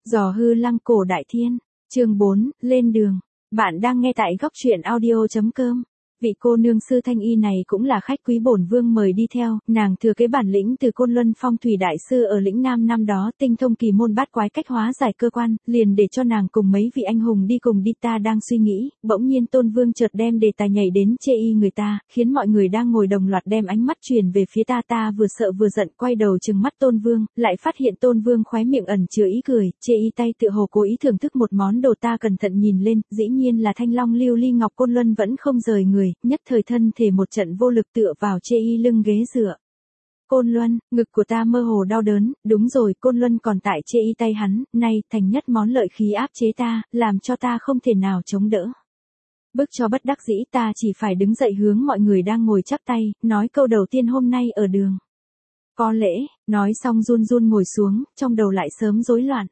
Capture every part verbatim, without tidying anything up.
Giò hư lăng cổ đại thiên, chương bốn, lên đường. Bạn đang nghe tại góc truyện audio chấm com. Vị cô nương sư thanh y này cũng là khách quý bổn vương mời đi theo, nàng thừa kế bản lĩnh từ Côn Luân Phong thủy đại sư ở lĩnh Nam năm đó, tinh thông kỳ môn bát quái cách hóa giải cơ quan, liền để cho nàng cùng mấy vị anh hùng đi cùng đi. Ta đang suy nghĩ, bỗng nhiên Tôn Vương chợt đem đề tài nhảy đến chê y người ta, khiến mọi người đang ngồi đồng loạt đem ánh mắt truyền về phía ta. Ta vừa sợ vừa giận quay đầu trừng mắt Tôn Vương, lại phát hiện Tôn Vương khóe miệng ẩn chứa ý cười, chê y tay tựa hồ cố ý thưởng thức một món đồ. Ta cẩn thận nhìn lên, dĩ nhiên là thanh long lưu ly ngọc. Côn Luân vẫn không rời người, nhất thời thân thể một trận vô lực tựa vào chê y lưng ghế dựa. Côn Luân, ngực của ta mơ hồ đau đớn, đúng rồi, Côn Luân còn tại chê y tay hắn, nay thành nhất món lợi khí áp chế ta, làm cho ta không thể nào chống đỡ. Bức cho bất đắc dĩ, ta chỉ phải đứng dậy hướng mọi người đang ngồi chắp tay, nói câu đầu tiên hôm nay ở đường. Có lễ, nói xong run run ngồi xuống, trong đầu lại sớm rối loạn.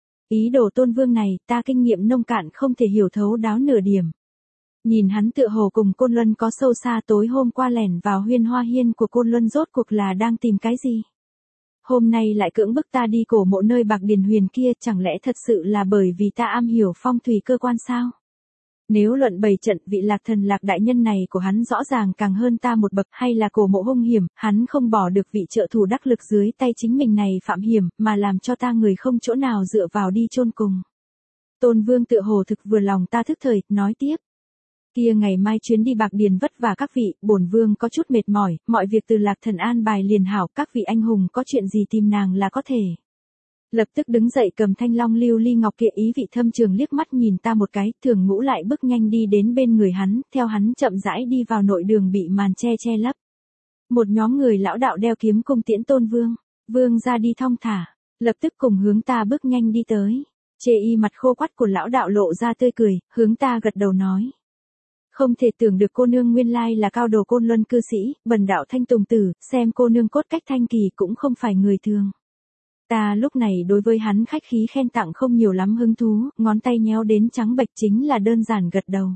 Ý đồ Tôn Vương này, ta kinh nghiệm nông cạn không thể hiểu thấu đáo nửa điểm. Nhìn hắn tựa hồ cùng Côn Luân có sâu xa, tối hôm qua lẻn vào Huyên Hoa Hiên của Côn Luân rốt cuộc là đang tìm cái gì? Hôm nay lại cưỡng bức ta đi cổ mộ nơi Bạc Điền Huyền kia, chẳng lẽ thật sự là bởi vì ta am hiểu phong thủy cơ quan sao? Nếu luận bày trận, vị Lạc Thần Lạc đại nhân này của hắn rõ ràng càng hơn ta một bậc, hay là cổ mộ hung hiểm, hắn không bỏ được vị trợ thủ đắc lực dưới tay chính mình này phạm hiểm, mà làm cho ta người không chỗ nào dựa vào đi chôn cùng. Tôn Vương tựa hồ thực vừa lòng ta, thức thời, nói tiếp. Kia ngày mai chuyến đi Bạc Điền vất vả các vị, bổn vương có chút mệt mỏi, mọi việc từ Lạc Thần an bài liền hảo, các vị anh hùng có chuyện gì tìm nàng là có thể. Lập tức đứng dậy cầm thanh long lưu ly ngọc kia, ý vị thâm trường liếc mắt nhìn ta một cái, Thường Ngũ lại bước nhanh đi đến bên người hắn, theo hắn chậm rãi đi vào nội đường bị màn che che lấp. Một nhóm người lão đạo đeo kiếm cung tiễn Tôn Vương, vương ra đi thong thả, lập tức cùng hướng ta bước nhanh đi tới. Chê y mặt khô quắt của lão đạo lộ ra tươi cười, hướng ta gật đầu nói. Không thể tưởng được cô nương nguyên lai là cao đồ Côn Luân cư sĩ, bần đạo Thanh Tùng Tử, xem cô nương cốt cách thanh kỳ cũng không phải người thường. Ta lúc này đối với hắn khách khí khen tặng không nhiều lắm hứng thú, ngón tay nhéo đến trắng bệch, chính là đơn giản gật đầu.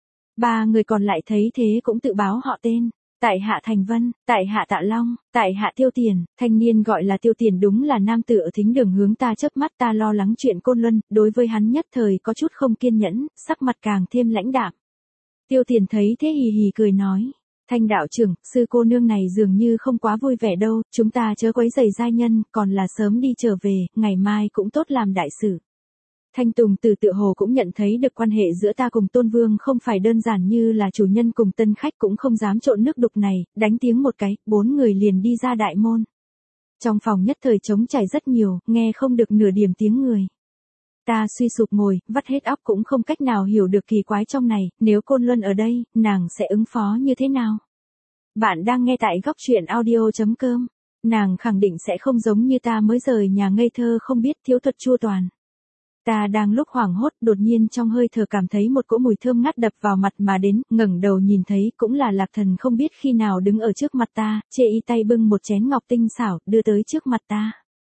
Ba người còn lại thấy thế cũng tự báo họ tên. Tại hạ Thành Vân, tại hạ Tạ Long, tại hạ Tiêu Tiền. Thanh niên gọi là Tiêu Tiền đúng là nam tử ở thính đường hướng ta chớp mắt. Ta lo lắng chuyện Côn Luân, đối với hắn nhất thời có chút không kiên nhẫn, sắc mặt càng thêm lãnh đạm. Tiêu Tiền thấy thế hì hì cười nói, Thanh đạo trưởng, sư cô nương này dường như không quá vui vẻ đâu, chúng ta chớ quấy rầy giai nhân, còn là sớm đi trở về, ngày mai cũng tốt làm đại sự. Thanh Tùng Tử tự hồ cũng nhận thấy được quan hệ giữa ta cùng Tôn Vương không phải đơn giản như là chủ nhân cùng tân khách, cũng không dám trộn nước đục này, đánh tiếng một cái, bốn người liền đi ra đại môn. Trong phòng nhất thời trống trải rất nhiều, nghe không được nửa điểm tiếng người. Ta suy sụp ngồi, vắt hết óc cũng không cách nào hiểu được kỳ quái trong này, nếu Côn Luân ở đây, nàng sẽ ứng phó như thế nào? Bạn đang nghe tại góc truyện audio chấm com. Nàng khẳng định sẽ không giống như ta mới rời nhà ngây thơ không biết thiếu thuật chua toàn. Ta đang lúc hoảng hốt, đột nhiên trong hơi thở cảm thấy một cỗ mùi thơm ngát đập vào mặt mà đến, ngẩng đầu nhìn thấy cũng là Lạc Thần không biết khi nào đứng ở trước mặt ta, chê y tay bưng một chén ngọc tinh xảo, đưa tới trước mặt ta.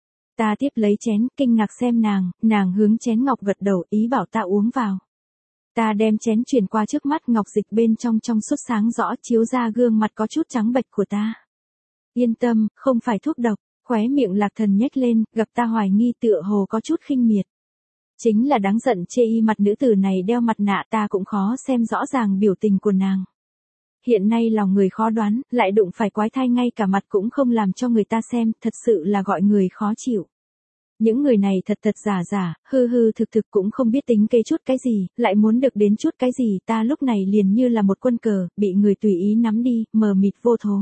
Ta tiếp lấy chén, kinh ngạc xem nàng, nàng hướng chén ngọc gật đầu, ý bảo ta uống vào. Ta đem chén chuyển qua trước mắt, ngọc dịch bên trong trong suốt sáng rõ chiếu ra gương mặt có chút trắng bệch của ta. Yên tâm, không phải thuốc độc, khóe miệng Lạc Thần nhếch lên, gặp ta hoài nghi tựa hồ có chút khinh miệt. Chính là đáng giận, chê y mặt nữ tử này đeo mặt nạ, ta cũng khó xem rõ ràng biểu tình của nàng. Hiện nay lòng người khó đoán, lại đụng phải quái thai ngay cả mặt cũng không làm cho người ta xem, thật sự là gọi người khó chịu. Những người này thật thật giả giả, hư hư thực thực cũng không biết tính kế chút cái gì, lại muốn được đến chút cái gì, ta lúc này liền như là một quân cờ, bị người tùy ý nắm đi, mờ mịt vô thố.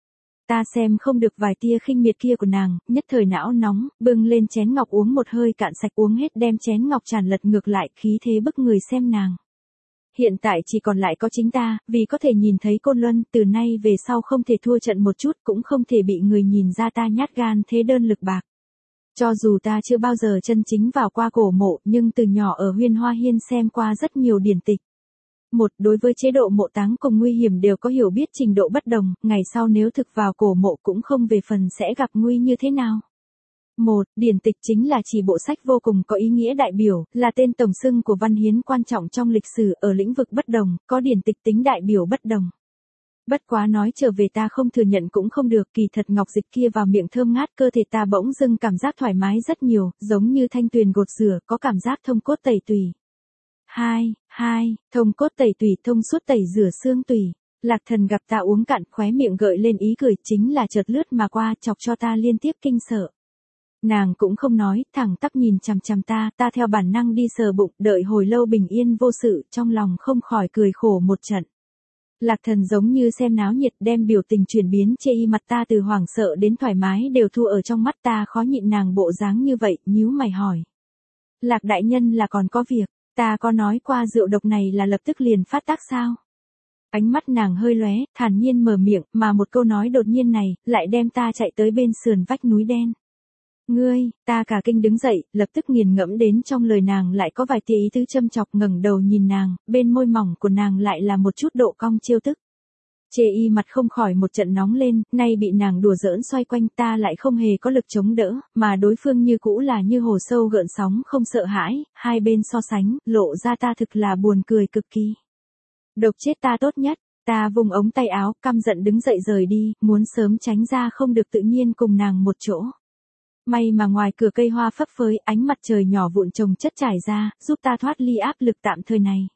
Ta xem không được vài tia khinh miệt kia của nàng, nhất thời não nóng, bưng lên chén ngọc uống một hơi cạn sạch, uống hết đem chén ngọc tràn lật ngược lại, khí thế bức người xem nàng. Hiện tại chỉ còn lại có chính ta, vì có thể nhìn thấy Côn Luân, từ nay về sau không thể thua trận một chút, cũng không thể bị người nhìn ra ta nhát gan thế đơn lực bạc. Cho dù ta chưa bao giờ chân chính vào qua cổ mộ, nhưng từ nhỏ ở Huyên Hoa Hiên xem qua rất nhiều điển tịch. Một, đối với chế độ mộ táng cùng nguy hiểm đều có hiểu biết trình độ bất đồng, ngày sau nếu thực vào cổ mộ cũng không về phần sẽ gặp nguy như thế nào. Một, điển tịch chính là chỉ bộ sách vô cùng có ý nghĩa đại biểu, là tên tổng xưng của văn hiến quan trọng trong lịch sử, ở lĩnh vực bất đồng, có điển tịch tính đại biểu bất đồng. Bất quá nói trở về ta không thừa nhận cũng không được, kỳ thật ngọc dịch kia vào miệng thơm ngát, cơ thể ta bỗng dưng cảm giác thoải mái rất nhiều, giống như thanh tuyền gột rửa, có cảm giác thông cốt tẩy tùy. Hai, hai, thông cốt tẩy tùy, thông suốt tẩy rửa xương tùy. Lạc Thần gặp ta uống cạn, khóe miệng gợi lên ý cười, chính là chợt lướt mà qua, chọc cho ta liên tiếp kinh sợ. Nàng cũng không nói, thẳng tắp nhìn chằm chằm ta, ta theo bản năng đi sờ bụng, đợi hồi lâu bình yên vô sự, trong lòng không khỏi cười khổ một trận. Lạc Thần giống như xem náo nhiệt, đem biểu tình chuyển biến chê y mặt ta từ hoảng sợ đến thoải mái đều thu ở trong mắt, ta khó nhịn nàng bộ dáng như vậy, nhíu mày hỏi. Lạc đại nhân là còn có việc, ta có nói qua rượu độc này là lập tức liền phát tác sao? Ánh mắt nàng hơi lóe, thản nhiên mở miệng, mà một câu nói đột nhiên này, lại đem ta chạy tới bên sườn vách núi đen. Ngươi, ta cả kinh đứng dậy, lập tức nghiền ngẫm đến trong lời nàng lại có vài tia ý tứ châm chọc, ngẩng đầu nhìn nàng, bên môi mỏng của nàng lại là một chút độ cong trêu tức. Chê y mặt không khỏi một trận nóng lên, nay bị nàng đùa giỡn xoay quanh, ta lại không hề có lực chống đỡ, mà đối phương như cũ là như hồ sâu gợn sóng không sợ hãi, hai bên so sánh, lộ ra ta thực là buồn cười cực kỳ. Độc chết ta tốt nhất, ta vùng ống tay áo, căm giận đứng dậy rời đi, muốn sớm tránh ra không được tự nhiên cùng nàng một chỗ. May mà ngoài cửa cây hoa phấp phới, ánh mặt trời nhỏ vụn chồng chất trải ra, giúp ta thoát ly áp lực tạm thời này.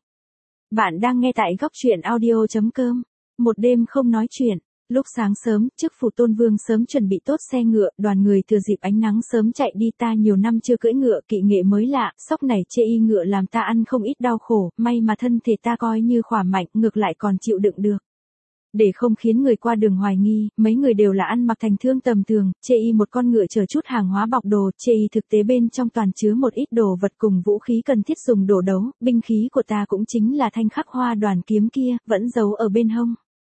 Bạn đang nghe tại góc truyện audio chấm com. Một đêm không nói chuyện. Lúc sáng sớm, trước phủ Tôn Vương sớm chuẩn bị tốt xe ngựa, đoàn người thừa dịp ánh nắng sớm chạy đi, ta nhiều năm chưa cưỡi ngựa, kỵ nghệ mới lạ, sóc này chê y ngựa làm ta ăn không ít đau khổ, may mà thân thể ta coi như khỏe mạnh, ngược lại còn chịu đựng được. Để không khiến người qua đường hoài nghi, mấy người đều là ăn mặc thành thương tầm thường, chê y một con ngựa chở chút hàng hóa bọc đồ, chê y thực tế bên trong toàn chứa một ít đồ vật cùng vũ khí cần thiết dùng đổ đấu, binh khí của ta cũng chính là thanh khắc hoa đoàn kiếm kia, vẫn giấu ở bên hông.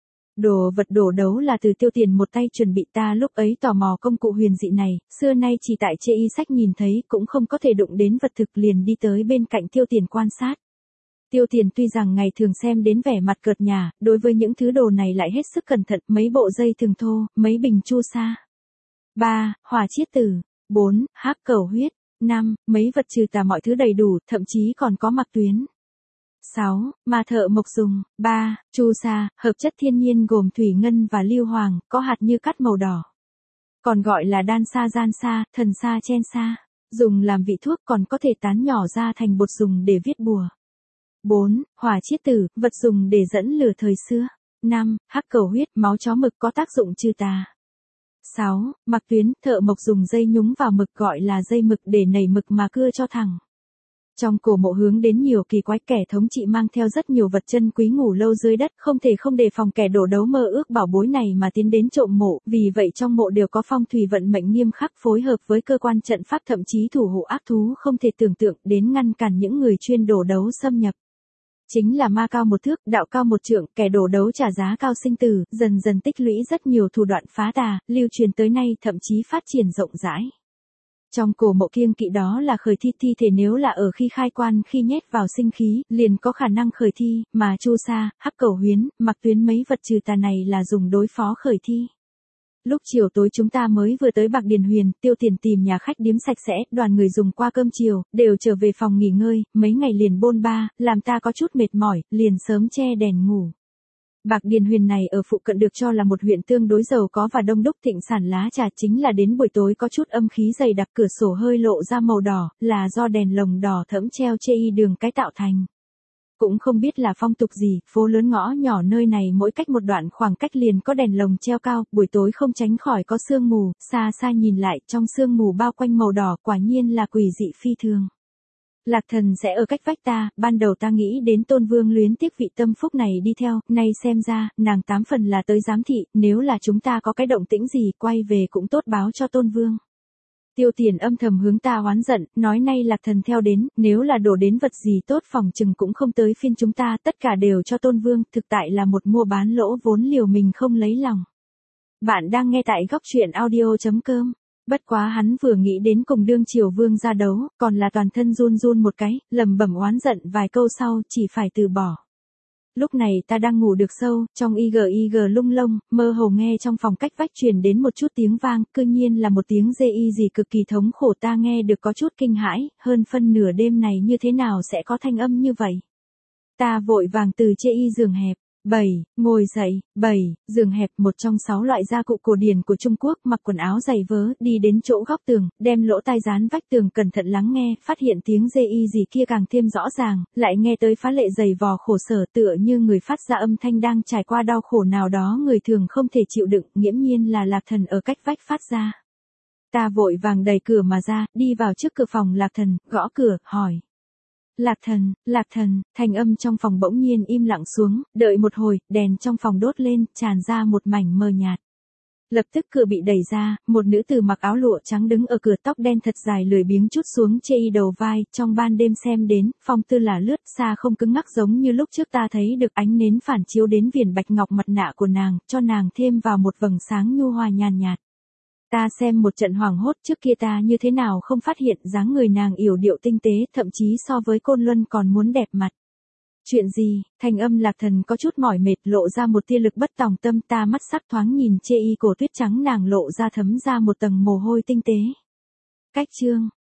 Đồ vật đổ đấu là từ Tiêu Tiền một tay chuẩn bị, ta lúc ấy tò mò công cụ huyền dị này, xưa nay chỉ tại chê y sách nhìn thấy, cũng không có thể đụng đến vật thực, liền đi tới bên cạnh Tiêu Tiền quan sát. Tiêu Tiền tuy rằng ngày thường xem đến vẻ mặt cợt nhả, đối với những thứ đồ này lại hết sức cẩn thận, mấy bộ dây thừng thô, mấy bình chu sa. ba. Hỏa chiết tử. bốn. Hắc cẩu huyết. năm. Mấy vật trừ tà mọi thứ đầy đủ, thậm chí còn có mặc tuyến. sáu. Ma thợ mộc dùng. ba. Chu sa, hợp chất thiên nhiên gồm thủy ngân và lưu hoàng, có hạt như cát màu đỏ. Còn gọi là đan sa gian sa, thần sa chen sa. Dùng làm vị thuốc, còn có thể tán nhỏ ra thành bột dùng để viết bùa. bốn. Hỏa chiết tử, vật dùng để dẫn lửa thời xưa. năm. Hắc cẩu huyết, máu chó mực có tác dụng trừ tà. sáu. Mặc tuyến, thợ mộc dùng dây nhúng vào mực gọi là dây mực để nảy mực mà cưa cho thẳng. Trong cổ mộ hướng đến nhiều kỳ quái, kẻ thống trị mang theo rất nhiều vật chân quý ngủ lâu dưới đất, không thể không đề phòng kẻ đổ đấu mơ ước bảo bối này mà tiến đến trộm mộ, vì vậy trong mộ đều có phong thủy vận mệnh nghiêm khắc, phối hợp với cơ quan trận pháp, thậm chí thủ hộ ác thú không thể tưởng tượng đến ngăn cản những người chuyên đổ đấu xâm nhập. Chính là ma cao một thước, đạo cao một trượng, kẻ đổ đấu trả giá cao sinh tử, dần dần tích lũy rất nhiều thủ đoạn phá tà, lưu truyền tới nay, thậm chí phát triển rộng rãi. Trong cổ mộ kiêng kỵ đó là khởi thi, thi thể nếu là ở khi khai quan, khi nhét vào sinh khí, liền có khả năng khởi thi, mà chu sa, hắc cẩu huyến, mặc tuyến mấy vật trừ tà này là dùng đối phó khởi thi. Lúc chiều tối chúng ta mới vừa tới Bạc Điền Huyền, Tiêu Tiền tìm nhà khách điếm sạch sẽ, đoàn người dùng qua cơm chiều, đều trở về phòng nghỉ ngơi, mấy ngày liền bôn ba, làm ta có chút mệt mỏi, liền sớm che đèn ngủ. Bạc Điền Huyền này ở phụ cận được cho là một huyện tương đối giàu có và đông đúc, thịnh sản lá trà, chính là đến buổi tối có chút âm khí dày đặc, cửa sổ hơi lộ ra màu đỏ, là do đèn lồng đỏ thẫm treo chê y đường cái tạo thành. Cũng không biết là phong tục gì, phố lớn ngõ nhỏ nơi này mỗi cách một đoạn khoảng cách liền có đèn lồng treo cao, buổi tối không tránh khỏi có sương mù, xa xa nhìn lại, trong sương mù bao quanh màu đỏ, quả nhiên là quỷ dị phi thường. Lạc Thần sẽ ở cách vách ta, ban đầu ta nghĩ đến Tôn Vương luyến tiếc vị tâm phúc này đi theo, nay xem ra, nàng tám phần là tới giám thị, nếu là chúng ta có cái động tĩnh gì, quay về cũng tốt báo cho Tôn Vương. Tiêu Tiền âm thầm hướng ta oán giận, nói nay Lạc Thần theo đến, nếu là đổ đến vật gì tốt phòng chừng cũng không tới phiên chúng ta, tất cả đều cho Tôn Vương, thực tại là một mua bán lỗ vốn liều mình không lấy lòng. Bạn đang nghe tại góc truyện audio chấm com. Bất quá hắn vừa nghĩ đến cùng đương triều vương ra đấu, còn là toàn thân run run một cái, lầm bẩm oán giận vài câu sau, chỉ phải từ bỏ. Lúc này ta đang ngủ được sâu, trong ig ig lung lông, mơ hồ nghe trong phòng cách vách truyền đến một chút tiếng vang, cư nhiên là một tiếng dê y gì cực kỳ thống khổ, ta nghe được có chút kinh hãi, hơn phân nửa đêm này như thế nào sẽ có thanh âm như vậy. Ta vội vàng từ chê y giường hẹp, bảy. Ngồi dậy. bảy. Giường hẹp, một trong sáu loại gia cụ cổ điển của Trung Quốc, mặc quần áo giày vớ, đi đến chỗ góc tường, đem lỗ tai dán vách tường cẩn thận lắng nghe, phát hiện tiếng dây y gì kia càng thêm rõ ràng, lại nghe tới phá lệ dày vò khổ sở, tựa như người phát ra âm thanh đang trải qua đau khổ nào đó người thường không thể chịu đựng, nghiễm nhiên là Lạc Thần ở cách vách phát ra. Ta vội vàng đẩy cửa mà ra, đi vào trước cửa phòng Lạc Thần, gõ cửa, hỏi. Lạc Thần, Lạc Thần, thanh âm trong phòng bỗng nhiên im lặng xuống, đợi một hồi, đèn trong phòng đốt lên, tràn ra một mảnh mờ nhạt. Lập tức cửa bị đẩy ra, một nữ tử mặc áo lụa trắng đứng ở cửa, tóc đen thật dài lười biếng chút xuống chê y đầu vai, trong ban đêm xem đến, phong tư là lướt xa không cứng ngắc giống như lúc trước ta thấy được, ánh nến phản chiếu đến viền bạch ngọc mặt nạ của nàng, cho nàng thêm vào một vầng sáng nhu hòa nhàn nhạt. Ta xem một trận hoảng hốt, trước kia ta như thế nào không phát hiện dáng người nàng yểu điệu tinh tế, thậm chí so với Côn Luân còn muốn đẹp mặt. Chuyện gì? Thanh âm Lạc Thần có chút mỏi mệt, lộ ra một tia lực bất tòng tâm, ta mắt sắc thoáng nhìn chê y cổ tuyết trắng nàng lộ ra thấm ra một tầng mồ hôi tinh tế. Cách chương,